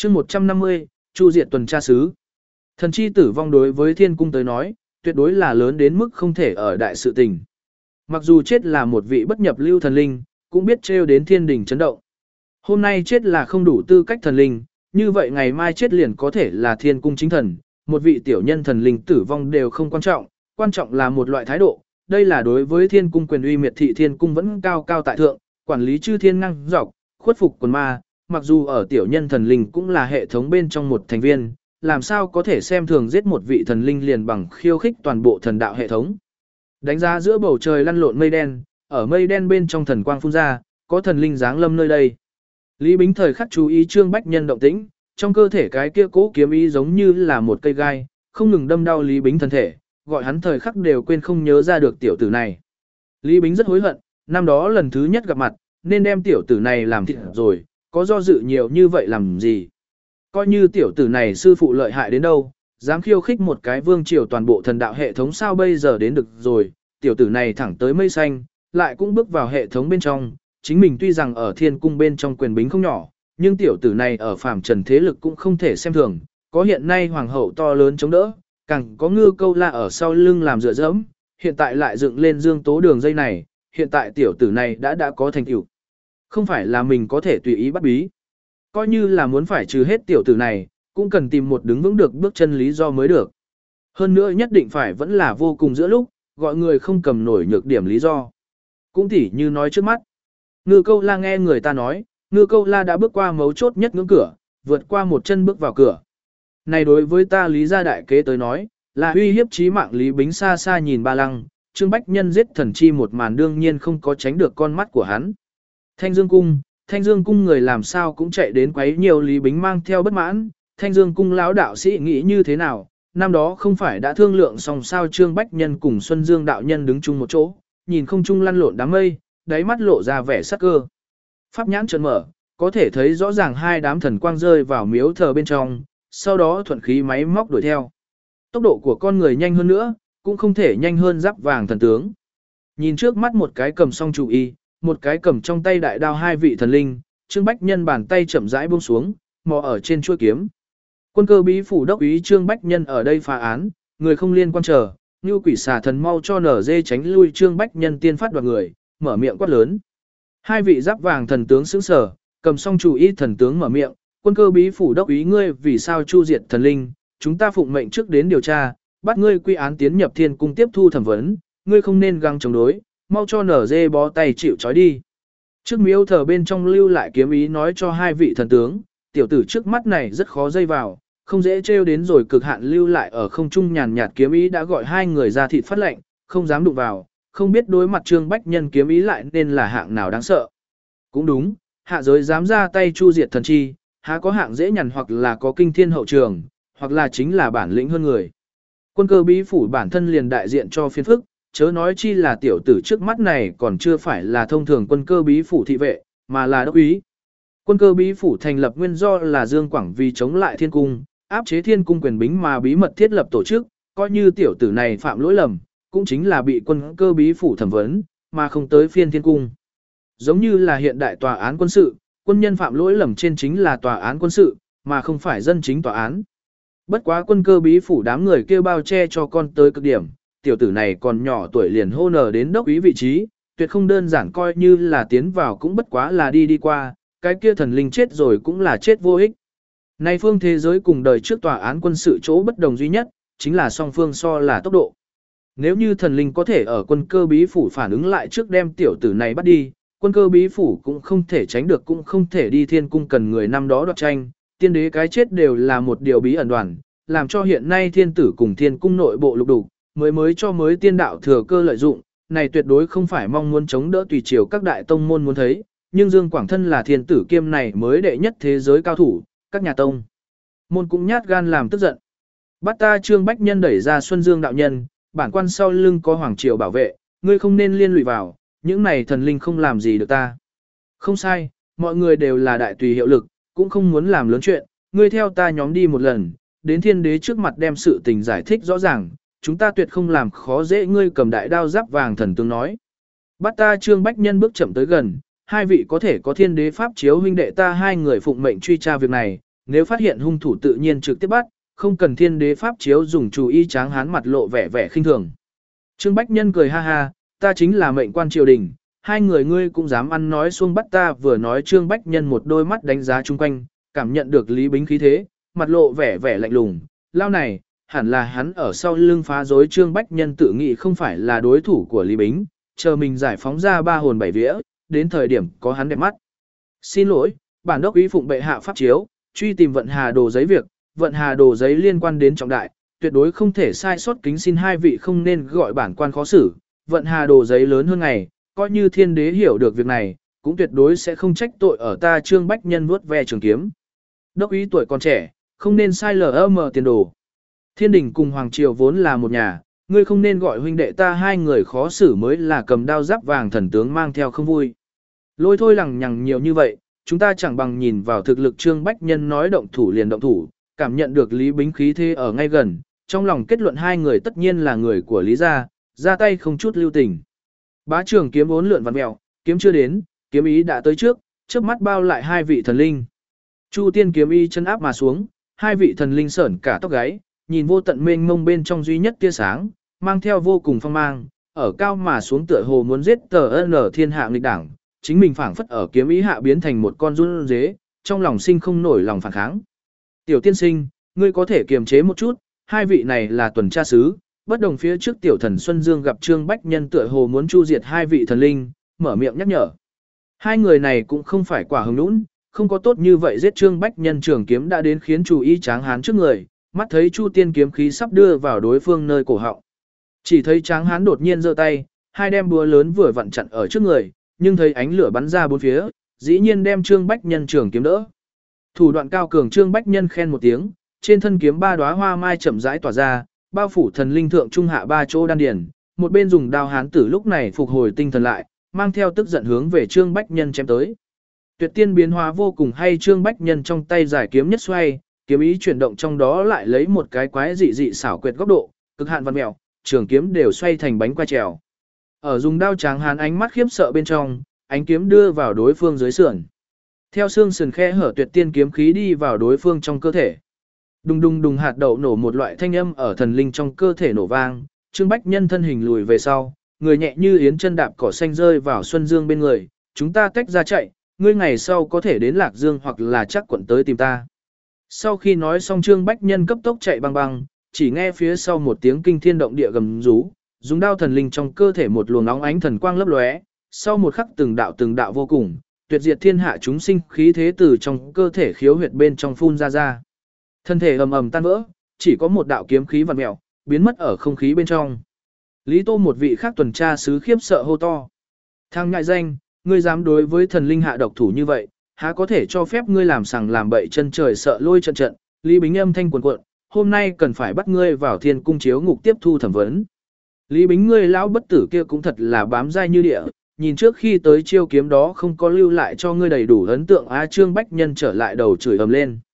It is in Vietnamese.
chương 150, Chu diệt tuần tra sứ. Thần chi tử vong đối với thiên cung tới nói, tuyệt đối là lớn đến mức không thể ở đại sự tình. Mặc dù chết là một vị bất nhập lưu thần linh, cũng biết trêu đến thiên đình chấn động. Hôm nay chết là không đủ tư cách thần linh, như vậy ngày mai chết liền có thể là thiên cung chính thần, một vị tiểu nhân thần linh tử vong đều không quan trọng là một loại thái độ, đây là đối với thiên cung quyền uy miệt thị thiên cung vẫn cao cao tại thượng, quản lý chư thiên ngang dọc, khuất phục quần ma, mặc dù ở tiểu nhân thần linh cũng là hệ thống bên trong một thành viên, làm sao có thể xem thường giết một vị thần linh liền bằng khiêu khích toàn bộ thần đạo hệ thống. Đánh giá giữa bầu trời lăn lộn mây đen, ở mây đen bên trong thần quang phun ra, có thần linh giáng lâm nơi đây. Lý Bính thời khắc chú ý Trương Bách Nhân động tĩnh, trong cơ thể cái kia cố kiếm ý giống như là một cây gai, không ngừng đâm đau Lý Bính thân thể, gọi hắn thời khắc đều quên không nhớ ra được tiểu tử này. Lý Bính rất hối hận, năm đó lần thứ nhất gặp mặt, nên đem tiểu tử này làm thịt rồi, có do dự nhiều như vậy làm gì. Coi như tiểu tử này sư phụ lợi hại đến đâu, dám khiêu khích một cái vương triều toàn bộ thần đạo hệ thống sao bây giờ đến được rồi, tiểu tử này thẳng tới mây xanh, lại cũng bước vào hệ thống bên trong, chính mình tuy rằng ở thiên cung bên trong quyền bính không nhỏ, nhưng tiểu tử này ở phàm trần thế lực cũng không thể xem thường, có hiện nay hoàng hậu to lớn chống đỡ, càng có Ngư Câu La ở sau lưng làm dựa dẫm, hiện tại lại dựng lên Dương Tố đường dây này, hiện tại tiểu tử này đã có thành tựu. Không phải là mình có thể tùy ý bắt bí. Coi như là muốn phải trừ hết tiểu tử này, cũng cần tìm một đứng vững được bước chân lý do mới được. Hơn nữa nhất định phải vẫn là vô cùng giữa lúc, gọi người không cầm nổi nhược điểm lý do. Cũng tỉ như nói trước mắt. Ngư Câu La nghe người ta nói, Ngư Câu La đã bước qua mấu chốt nhất ngưỡng cửa, vượt qua một chân bước vào cửa. Này đối với ta Lý gia đại kế tới nói, là uy hiếp chí mạng. Lý Bính xa xa nhìn Ba Lăng, Trương Bách Nhân giết thần chi một màn đương nhiên không có tránh được con mắt của hắn. Thanh Dương cung người làm sao cũng chạy đến quấy nhiều. Lý Bính mang theo bất mãn, Thanh Dương cung lão đạo sĩ nghĩ như thế nào, năm đó không phải đã thương lượng xong sao. Trương Bách Nhân cùng Xuân Dương đạo nhân đứng chung một chỗ, nhìn không trung lăn lộn đám mây, đáy mắt lộ ra vẻ sắc cơ. Pháp nhãn trợn mở, có thể thấy rõ ràng hai đám thần quang rơi vào miếu thờ bên trong, sau đó thuận khí máy móc đuổi theo. Tốc độ của con người nhanh hơn nữa, cũng không thể nhanh hơn Giáp Vàng thần tướng. Nhìn trước mắt một cái cầm song chủ y, một cái cầm trong tay đại đao hai vị thần linh, Trương Bách Nhân bàn tay chậm rãi buông xuống, mò ở trên chuôi kiếm. Quân cơ bí phủ đốc úy Trương Bách Nhân ở đây phá án, người không liên quan chờ, như quỷ xà thần mau cho nở dê tránh lui. Trương Bách Nhân tiên phát đoạt người, mở miệng quát lớn. Hai vị Giáp Vàng thần tướng sững sờ, cầm song chủ y thần tướng mở miệng, quân cơ bí phủ đốc úy ngươi vì sao chu diệt thần linh, chúng ta phụng mệnh trước đến điều tra, bắt ngươi quy án tiến nhập thiên cung tiếp thu thẩm vấn, ngươi không nên găng chống đối, mau cho nở dê bó tay chịu trói đi. Trước miếu thờ bên trong lưu lại kiếm ý nói cho hai vị thần tướng, tiểu tử trước mắt này rất khó dây vào, không dễ trêu đến rồi cực hạn lưu lại ở không trung nhàn nhạt kiếm ý đã gọi hai người ra thịt phát lệnh, không dám đụng vào, không biết đối mặt Trương Bách Nhân kiếm ý lại nên là hạng nào đáng sợ. Cũng đúng, hạ giới dám ra tay chu diệt thần chi, há có hạng dễ nhằn hoặc là có kinh thiên hậu trường, hoặc là chính là bản lĩnh hơn người. Quân cơ bí phủ bản thân liền đại diện cho phiên phức, chớ nói chi là tiểu tử trước mắt này còn chưa phải là thông thường quân cơ bí phủ thị vệ, mà là đốc úy. Quân cơ bí phủ thành lập nguyên do là Dương Quảng vì chống lại thiên cung, áp chế thiên cung quyền bính mà bí mật thiết lập tổ chức, coi như tiểu tử này phạm lỗi lầm, cũng chính là bị quân cơ bí phủ thẩm vấn, mà không tới phiên thiên cung. Giống như là hiện đại tòa án quân sự, quân nhân phạm lỗi lầm trên chính là tòa án quân sự, mà không phải dân chính tòa án. Bất quá quân cơ bí phủ đám người kêu bao che cho con tới cực điểm, tiểu tử này còn nhỏ tuổi liền hô nở đến đốc úy vị trí, tuyệt không đơn giản coi như là tiến vào cũng bất quá là đi qua, cái kia thần linh chết rồi cũng là chết vô ích. Nay phương thế giới cùng đời trước tòa án quân sự chỗ bất đồng duy nhất, chính là song phương so là tốc độ. Nếu như thần linh có thể ở quân cơ bí phủ phản ứng lại trước đem tiểu tử này bắt đi, quân cơ bí phủ cũng không thể tránh được cũng không thể đi thiên cung cần người năm đó đoạt tranh, tiên đế cái chết đều là một điều bí ẩn đoàn, làm cho hiện nay thiên tử cùng thiên cung nội bộ lục đục, mới cho mới tiên đạo thừa cơ lợi dụng, này tuyệt đối không phải mong muốn chống đỡ tùy chiều các đại tông môn muốn thấy, nhưng Dương Quảng thân là thiên tử kiêm này mới đệ nhất thế giới cao thủ, các nhà tông môn cũng nhát gan làm tức giận. Bắt ta Trương Bách Nhân đẩy ra Xuân Dương đạo nhân, bản quan sau lưng có hoàng triều bảo vệ, ngươi không nên liên lụy vào, những này thần linh không làm gì được ta. Không sai, mọi người đều là đại tùy hiệu lực, cũng không muốn làm lớn chuyện, ngươi theo ta nhóm đi một lần, đến thiên đế trước mặt đem sự tình giải thích rõ ràng, chúng ta tuyệt không làm khó dễ ngươi. Cầm đại đao Giáp Vàng thần tướng nói. Bắt ta Trương Bách Nhân bước chậm tới gần, hai vị có thể có thiên đế pháp chiếu huynh đệ ta hai người phụng mệnh truy tra việc này, nếu phát hiện hung thủ tự nhiên trực tiếp bắt, không cần thiên đế pháp chiếu dùng chủ y Tráng Hán mặt lộ vẻ vẻ khinh thường. Trương Bách Nhân cười ha ha, ta chính là mệnh quan triều đình, hai người ngươi cũng dám ăn nói xuông bắt ta. Vừa nói Trương Bách Nhân một đôi mắt đánh giá chung quanh, cảm nhận được Lý Bính khí thế, mặt lộ vẻ vẻ lạnh lùng, lao này, hẳn là hắn ở sau lưng phá rối. Trương Bách Nhân tự nghĩ không phải là đối thủ của Lý Bính, chờ mình giải phóng ra ba hồn bảy vía, đến thời điểm có hắn đẹp mắt. Xin lỗi, bản đốc ý phụng bệ hạ pháp chiếu, truy tìm vận hà đồ giấy việc, vận hà đồ giấy liên quan đến trọng đại, tuyệt đối không thể sai sót, kính xin hai vị không nên gọi bản quan khó xử. Vận hà đồ giấy lớn hơn ngày, coi như thiên đế hiểu được việc này, cũng tuyệt đối sẽ không trách tội ở ta. Trương Bách Nhân vuốt ve trường kiếm. Đốc ý tuổi còn trẻ, không nên sai lầm tiền đồ. Thiên đình cùng Hoàng Triều vốn là một nhà, ngươi không nên gọi huynh đệ ta hai người khó xử mới là cầm đao giáp vàng thần tướng mang theo không vui. Lôi thôi lằng nhằng nhiều như vậy, chúng ta chẳng bằng nhìn vào thực lực. Trương Bách Nhân nói động thủ liền động thủ, cảm nhận được Lý Bính khí thế ở ngay gần, trong lòng kết luận hai người tất nhiên là người của Lý gia, ra tay không chút lưu tình. Bá trường kiếm vốn lượn vặn mèo, kiếm chưa đến, kiếm ý đã tới trước, trước mắt bao lại hai vị thần linh. Chu tiên kiếm ý chân áp mà xuống, hai vị thần linh sởn cả tóc gáy, nhìn vô tận mênh mông bên trong duy nhất tia sáng, mang theo vô cùng phong mang, ở cao mà xuống tựa hồ muốn giết tờ N thiên hạ nghịch đảng, chính mình phảng phất ở kiếm ý hạ biến thành một con run dế, trong lòng sinh không nổi lòng phản kháng. Tiểu tiên sinh, ngươi có thể kiềm chế một chút, hai vị này là tuần tra sứ. Bất đồng phía trước tiểu thần Xuân Dương gặp Trương Bách Nhân tựa hồ muốn chu diệt hai vị thần linh, mở miệng nhắc nhở. Hai người này cũng không phải quả hứng nũng, không có tốt như vậy giết. Trương Bách Nhân trường kiếm đã đến khiến chủ y Tráng Hán trước người, mắt thấy Chu tiên kiếm khí sắp đưa vào đối phương nơi cổ họng. Chỉ thấy Tráng Hán đột nhiên giơ tay, hai đem búa lớn vừa vặn chặn ở trước người, nhưng thấy ánh lửa bắn ra bốn phía, dĩ nhiên đem Trương Bách Nhân trường kiếm đỡ. Thủ đoạn cao cường. Trương Bách Nhân khen một tiếng, trên thân kiếm ba đóa hoa mai chậm rãi tỏa ra, bao phủ thần linh thượng trung hạ ba chỗ đan điền. Một bên dùng đao hán tử lúc này phục hồi tinh thần lại, mang theo tức giận hướng về Trương Bách Nhân chém tới. Tuyệt tiên biến hóa vô cùng hay. Trương Bách Nhân trong tay giải kiếm nhất xoay, kiếm ý chuyển động trong đó lại lấy một cái quái dị dị xảo quyệt góc độ, cực hạn văn mèo, trường kiếm đều xoay thành bánh qua trèo. Ở dùng đao Tráng Hán ánh mắt khiếp sợ bên trong, ánh kiếm đưa vào đối phương dưới sườn. Theo xương sườn khe hở, tuyệt tiên kiếm khí đi vào đối phương trong cơ thể. Đùng đùng đùng, hạt đậu nổ một loại thanh âm ở thần linh trong cơ thể nổ vang. Trương Bách Nhân thân hình lùi về sau, người nhẹ như yến chân đạp cỏ xanh rơi vào Xuân Dương bên người. Chúng ta tách ra chạy, ngươi ngày sau có thể đến Lạc Dương hoặc là chắc quận tới tìm ta. Sau khi nói xong Trương Bách Nhân cấp tốc chạy băng băng, chỉ nghe phía sau một tiếng kinh thiên động địa gầm rú, dùng đao thần linh trong cơ thể một luồng óng ánh thần quang lấp lóe, sau một khắc từng đạo vô cùng, tuyệt diệt thiên hạ chúng sinh khí thế từ trong cơ thể khiếu huyệt bên trong phun ra. Thân thể ầm ầm tan vỡ, chỉ có một đạo kiếm khí vặn mèo, biến mất ở không khí bên trong. Lý Tô một vị khác tuần tra sứ khiếp sợ hô to. Thằng ngại danh, ngươi dám đối với thần linh hạ độc thủ như vậy, há có thể cho phép ngươi làm sằng làm bậy, chân trời sợ lôi trận. Lý Bính âm thanh cuồn cuộn, hôm nay cần phải bắt ngươi vào thiên cung chiếu ngục tiếp thu thẩm vấn. Lý Bính, ngươi lão bất tử kia cũng thật là bám dai như địa, nhìn trước khi tới chiêu kiếm đó không có lưu lại cho ngươi đầy đủ ấn tượng. Trương Bách Nhân trở lại đầu chửi ầm lên.